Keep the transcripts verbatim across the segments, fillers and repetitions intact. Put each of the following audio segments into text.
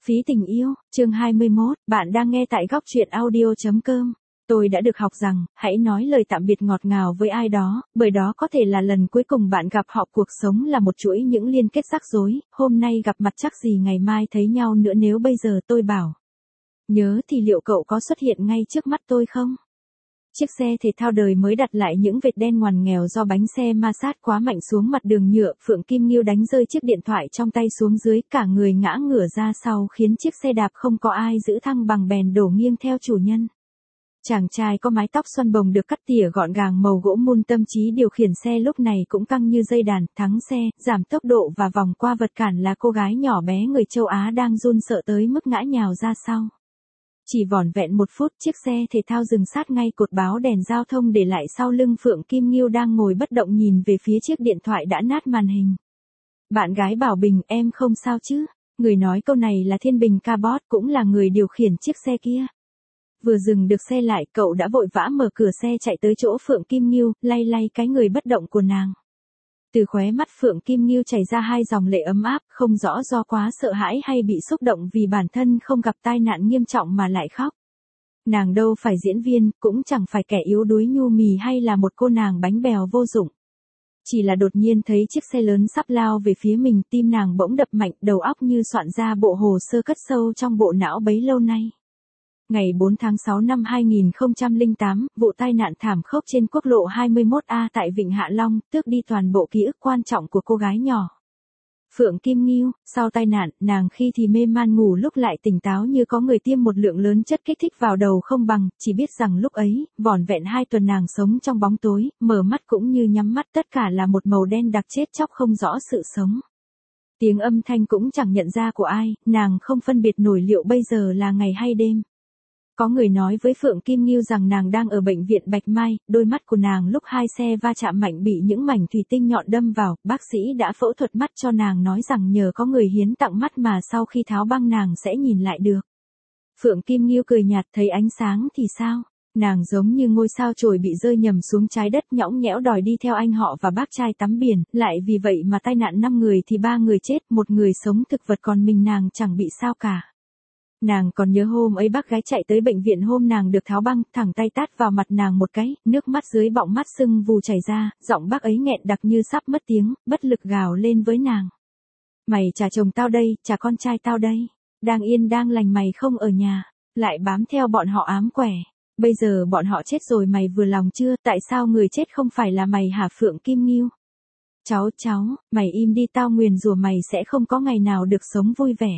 Phí tình yêu, chương hai mươi mốt, bạn đang nghe tại góc truyện audio.com. Tôi đã được học rằng, hãy nói lời tạm biệt ngọt ngào với ai đó, bởi đó có thể là lần cuối cùng bạn gặp họ. Cuộc sống là một chuỗi những liên kết rắc rối, hôm nay gặp mặt chắc gì ngày mai thấy nhau nữa. Nếu bây giờ tôi bảo nhớ thì liệu cậu có xuất hiện ngay trước mắt tôi không? Chiếc xe thể thao đời mới đặt lại những vệt đen ngoằn nghèo do bánh xe ma sát quá mạnh xuống mặt đường nhựa. Phượng Kim Nghiêu đánh rơi chiếc điện thoại trong tay xuống dưới, cả người ngã ngửa ra sau khiến chiếc xe đạp không có ai giữ thăng bằng bèn đổ nghiêng theo chủ nhân. Chàng trai có mái tóc xoăn bồng được cắt tỉa gọn gàng màu gỗ mun, tâm trí điều khiển xe lúc này cũng căng như dây đàn. Thắng xe, giảm tốc độ và vòng qua vật cản là cô gái nhỏ bé người châu Á đang run sợ tới mức ngã nhào ra sau. Chỉ vỏn vẹn một phút, chiếc xe thể thao dừng sát ngay cột báo đèn giao thông, để lại sau lưng Phượng Kim Nghiêu đang ngồi bất động nhìn về phía chiếc điện thoại đã nát màn hình. Bạn gái bảo Bình, em không sao chứ? Người nói câu này là Thiên Bình Cabot, cũng là người điều khiển chiếc xe kia. Vừa dừng được xe lại, cậu đã vội vã mở cửa xe chạy tới chỗ Phượng Kim Nghiêu, lay lay cái người bất động của nàng. Từ khóe mắt Phượng Kim Nghiêu chảy ra hai dòng lệ ấm áp, không rõ do quá sợ hãi hay bị xúc động vì bản thân không gặp tai nạn nghiêm trọng mà lại khóc. Nàng đâu phải diễn viên, cũng chẳng phải kẻ yếu đuối nhu mì hay là một cô nàng bánh bèo vô dụng. Chỉ là đột nhiên thấy chiếc xe lớn sắp lao về phía mình, tim nàng bỗng đập mạnh, đầu óc như soạn ra bộ hồ sơ cất sâu trong bộ não bấy lâu nay. Ngày bốn tháng sáu năm hai nghìn không trăm lẻ tám, vụ tai nạn thảm khốc trên quốc lộ hai mươi mốt A tại Vịnh Hạ Long, tước đi toàn bộ ký ức quan trọng của cô gái nhỏ. Phượng Kim Nghiêu, sau tai nạn, nàng khi thì mê man ngủ, lúc lại tỉnh táo như có người tiêm một lượng lớn chất kích thích vào đầu không bằng, chỉ biết rằng lúc ấy, vỏn vẹn hai tuần nàng sống trong bóng tối, mở mắt cũng như nhắm mắt, tất cả là một màu đen đặc chết chóc không rõ sự sống. Tiếng âm thanh cũng chẳng nhận ra của ai, nàng không phân biệt nổi liệu bây giờ là ngày hay đêm. Có người nói với Phượng Kim Nghiêu rằng nàng đang ở bệnh viện Bạch Mai, đôi mắt của nàng lúc hai xe va chạm mạnh bị những mảnh thủy tinh nhọn đâm vào, bác sĩ đã phẫu thuật mắt cho nàng, nói rằng nhờ có người hiến tặng mắt mà sau khi tháo băng nàng sẽ nhìn lại được. Phượng Kim Nghiêu cười nhạt, thấy ánh sáng thì sao? Nàng giống như ngôi sao chổi bị rơi nhầm xuống trái đất, nhõng nhẽo đòi đi theo anh họ và bác trai tắm biển, lại vì vậy mà tai nạn năm người thì ba người chết, một người sống thực vật, còn mình nàng chẳng bị sao cả. Nàng còn nhớ hôm ấy bác gái chạy tới bệnh viện, hôm nàng được tháo băng, thẳng tay tát vào mặt nàng một cái, nước mắt dưới bọng mắt sưng vù chảy ra, giọng bác ấy nghẹn đặc như sắp mất tiếng, bất lực gào lên với nàng. Mày trả chồng tao đây, trả con trai tao đây, đang yên đang lành mày không ở nhà, lại bám theo bọn họ ám quẻ. Bây giờ bọn họ chết rồi, mày vừa lòng chưa? Tại sao người chết không phải là mày hả Phượng Kim Nghiêu? Cháu, cháu, mày im đi, tao nguyền rủa mày sẽ không có ngày nào được sống vui vẻ.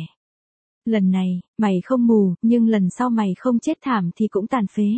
Lần này, mày không mù, nhưng lần sau mày không chết thảm thì cũng tàn phế.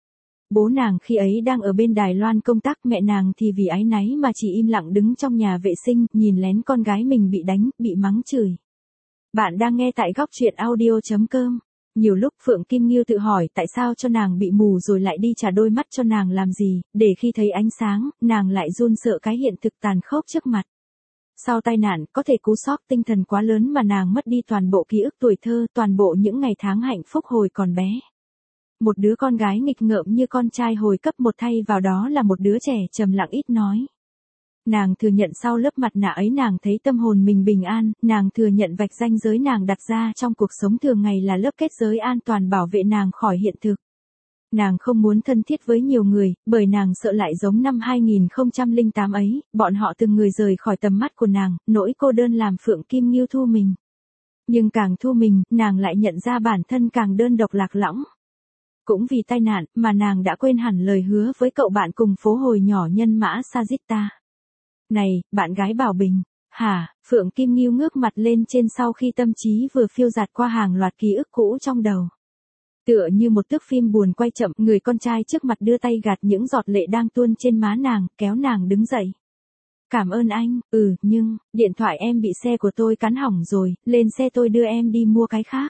Bố nàng khi ấy đang ở bên Đài Loan công tác, mẹ nàng thì vì áy náy mà chỉ im lặng đứng trong nhà vệ sinh, nhìn lén con gái mình bị đánh, bị mắng chửi. Bạn đang nghe tại góc truyện audio.com. Nhiều lúc Phượng Kim Nghiêu tự hỏi tại sao cho nàng bị mù rồi lại đi trả đôi mắt cho nàng làm gì, để khi thấy ánh sáng, nàng lại run sợ cái hiện thực tàn khốc trước mặt. Sau tai nạn, có thể cú sốc tinh thần quá lớn mà nàng mất đi toàn bộ ký ức tuổi thơ, toàn bộ những ngày tháng hạnh phúc hồi còn bé. Một đứa con gái nghịch ngợm như con trai hồi cấp một, thay vào đó là một đứa trẻ trầm lặng ít nói. Nàng thừa nhận sau lớp mặt nạ ấy nàng thấy tâm hồn mình bình an, nàng thừa nhận vạch ranh giới nàng đặt ra trong cuộc sống thường ngày là lớp kết giới an toàn bảo vệ nàng khỏi hiện thực. Nàng không muốn thân thiết với nhiều người, bởi nàng sợ lại giống năm hai nghìn không trăm lẻ tám ấy, bọn họ từng người rời khỏi tầm mắt của nàng, nỗi cô đơn làm Phượng Kim Nghiêu thu mình. Nhưng càng thu mình, nàng lại nhận ra bản thân càng đơn độc lạc lõng. Cũng vì tai nạn mà nàng đã quên hẳn lời hứa với cậu bạn cùng phố hồi nhỏ nhân mã Sajita. Này, bạn gái bảo Bình. Hả? Phượng Kim Nghiêu ngước mặt lên trên sau khi tâm trí vừa phiêu dạt qua hàng loạt ký ức cũ trong đầu. Tựa như một thước phim buồn quay chậm, người con trai trước mặt đưa tay gạt những giọt lệ đang tuôn trên má nàng, kéo nàng đứng dậy. Cảm ơn anh, ừ, nhưng, điện thoại em bị xe của tôi cắn hỏng rồi, lên xe tôi đưa em đi mua cái khác.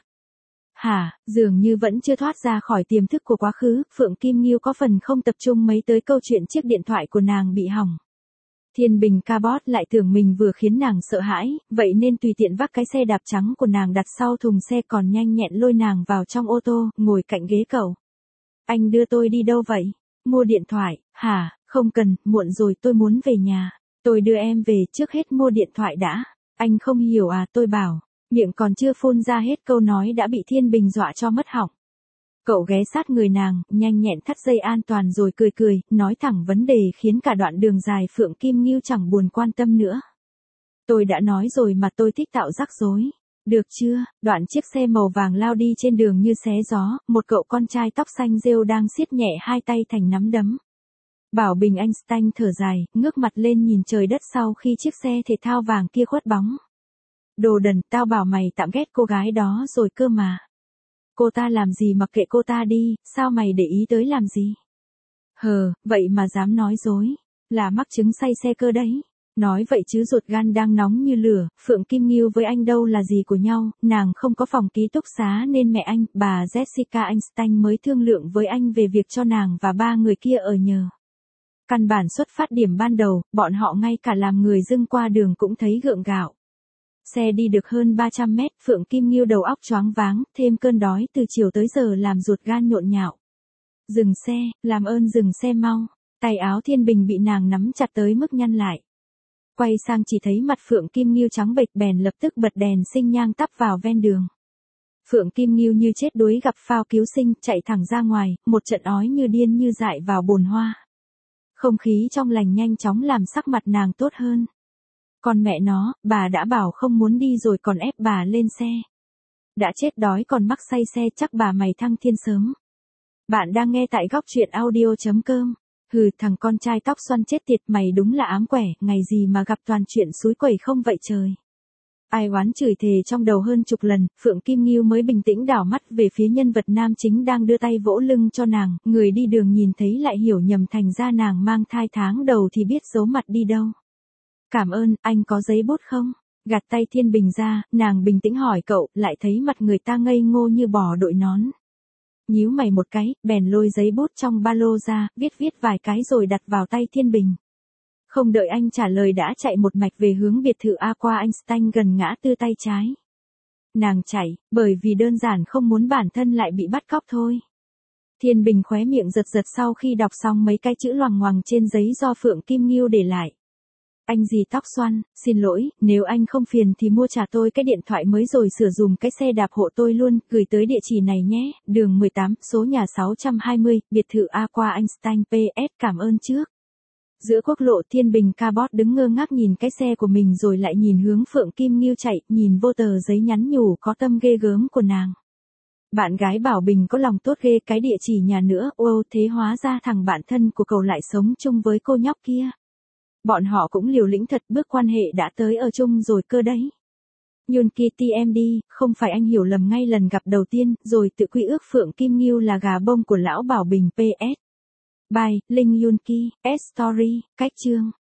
Hả? Dường như vẫn chưa thoát ra khỏi tiềm thức của quá khứ, Phượng Kim Nghiêu có phần không tập trung mấy tới câu chuyện chiếc điện thoại của nàng bị hỏng. Thiên Bình Cabot lại tưởng mình vừa khiến nàng sợ hãi, vậy nên tùy tiện vác cái xe đạp trắng của nàng đặt sau thùng xe, còn nhanh nhẹn lôi nàng vào trong ô tô, ngồi cạnh ghế cậu. Anh đưa tôi đi đâu vậy? Mua điện thoại, hả? Không cần, muộn rồi, tôi muốn về nhà. Tôi đưa em về, trước hết mua điện thoại đã. Anh không hiểu à, tôi bảo. Miệng còn chưa phun ra hết câu nói đã bị Thiên Bình dọa cho mất họng. Cậu ghé sát người nàng, nhanh nhẹn thắt dây an toàn rồi cười cười, nói thẳng vấn đề khiến cả đoạn đường dài Phượng Kim Ngưu chẳng buồn quan tâm nữa. Tôi đã nói rồi mà tôi thích tạo rắc rối. Được chưa? Đoạn chiếc xe màu vàng lao đi trên đường như xé gió, một cậu con trai tóc xanh rêu đang siết nhẹ hai tay thành nắm đấm. Bảo Bình Einstein thở dài, ngước mặt lên nhìn trời đất sau khi chiếc xe thể thao vàng kia khuất bóng. Đồ đần, tao bảo mày tạm ghét cô gái đó rồi cơ mà. Cô ta làm gì mặc kệ cô ta đi, sao mày để ý tới làm gì? Hờ, vậy mà dám nói dối, là mắc chứng say xe cơ đấy. Nói vậy chứ ruột gan đang nóng như lửa, Phượng Kim Ngưu với anh đâu là gì của nhau, nàng không có phòng ký túc xá nên mẹ anh, bà Jessica Einstein mới thương lượng với anh về việc cho nàng và ba người kia ở nhờ. Căn bản xuất phát điểm ban đầu, bọn họ ngay cả làm người dưng qua đường cũng thấy gượng gạo. Xe đi được hơn ba trăm mét, Phượng Kim Ngưu đầu óc choáng váng, thêm cơn đói từ chiều tới giờ làm ruột gan nhộn nhạo. Dừng xe, làm ơn dừng xe mau. Tay áo Thiên Bình bị nàng nắm chặt tới mức nhăn lại. Quay sang chỉ thấy mặt Phượng Kim Ngưu trắng bệch bèn lập tức bật đèn sinh nhang tắp vào ven đường. Phượng Kim Ngưu như chết đuối gặp phao cứu sinh, chạy thẳng ra ngoài, một trận ói như điên như dại vào bồn hoa. Không khí trong lành nhanh chóng làm sắc mặt nàng tốt hơn. Còn mẹ nó, bà đã bảo không muốn đi rồi còn ép bà lên xe. Đã chết đói còn mắc say xe chắc bà mày thăng thiên sớm. Bạn đang nghe tại góc truyện audio chấm com. Hừ, thằng con trai tóc xoăn chết tiệt, mày đúng là ám quẻ, ngày gì mà gặp toàn chuyện xúi quẩy không vậy trời. Ai oán chửi thề trong đầu hơn chục lần, Phượng Kim Ngưu mới bình tĩnh đảo mắt về phía nhân vật nam chính đang đưa tay vỗ lưng cho nàng, người đi đường nhìn thấy lại hiểu nhầm thành ra nàng mang thai tháng đầu thì biết giấu mặt đi đâu. Cảm ơn, anh có giấy bút không? Gạt tay Thiên Bình ra, nàng bình tĩnh hỏi cậu, lại thấy mặt người ta ngây ngô như bò đội nón. Nhíu mày một cái, bèn lôi giấy bút trong ba lô ra, viết viết vài cái rồi đặt vào tay Thiên Bình. Không đợi anh trả lời đã chạy một mạch về hướng biệt thự Aqua Einstein gần ngã tư tay trái. Nàng chạy, bởi vì đơn giản không muốn bản thân lại bị bắt cóc thôi. Thiên Bình khóe miệng giật giật sau khi đọc xong mấy cái chữ loằng ngoằng trên giấy do Phượng Kim Ngưu để lại. Anh gì tóc xoăn, xin lỗi, nếu anh không phiền thì mua trả tôi cái điện thoại mới rồi sửa dùm cái xe đạp hộ tôi luôn, gửi tới địa chỉ này nhé, đường mười tám, số nhà sáu trăm hai mươi, biệt thự Aqua Einstein pê ét, cảm ơn trước. Giữa quốc lộ Thiên Bình Cabot đứng ngơ ngác nhìn cái xe của mình rồi lại nhìn hướng Phượng Kim Ngưu chạy, nhìn vô tờ giấy nhắn nhủ có tâm ghê gớm của nàng. Bạn gái Bảo Bình có lòng tốt ghê, cái địa chỉ nhà nữa, ô thế hóa ra thằng bạn thân của cậu lại sống chung với cô nhóc kia. Bọn họ cũng liều lĩnh thật, bước quan hệ đã tới ở chung rồi cơ đấy. Yunki tê em đê, không phải anh hiểu lầm ngay lần gặp đầu tiên, rồi tự quy ước Phượng Kim Ngưu là gà bông của lão Bảo Bình pê ét. Bài, Linh Yunki, S Story, cách chương.